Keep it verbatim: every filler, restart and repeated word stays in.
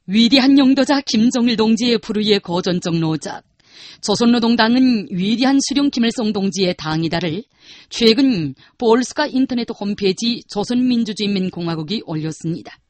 위대한 영도자 김정일 동지의 불의의 거전적 노작, 조선노동당은 위대한 수령 김일성 동지의 당이다를 최근 볼스카 인터넷 홈페이지 조선민주주의인민공화국이 올렸습니다.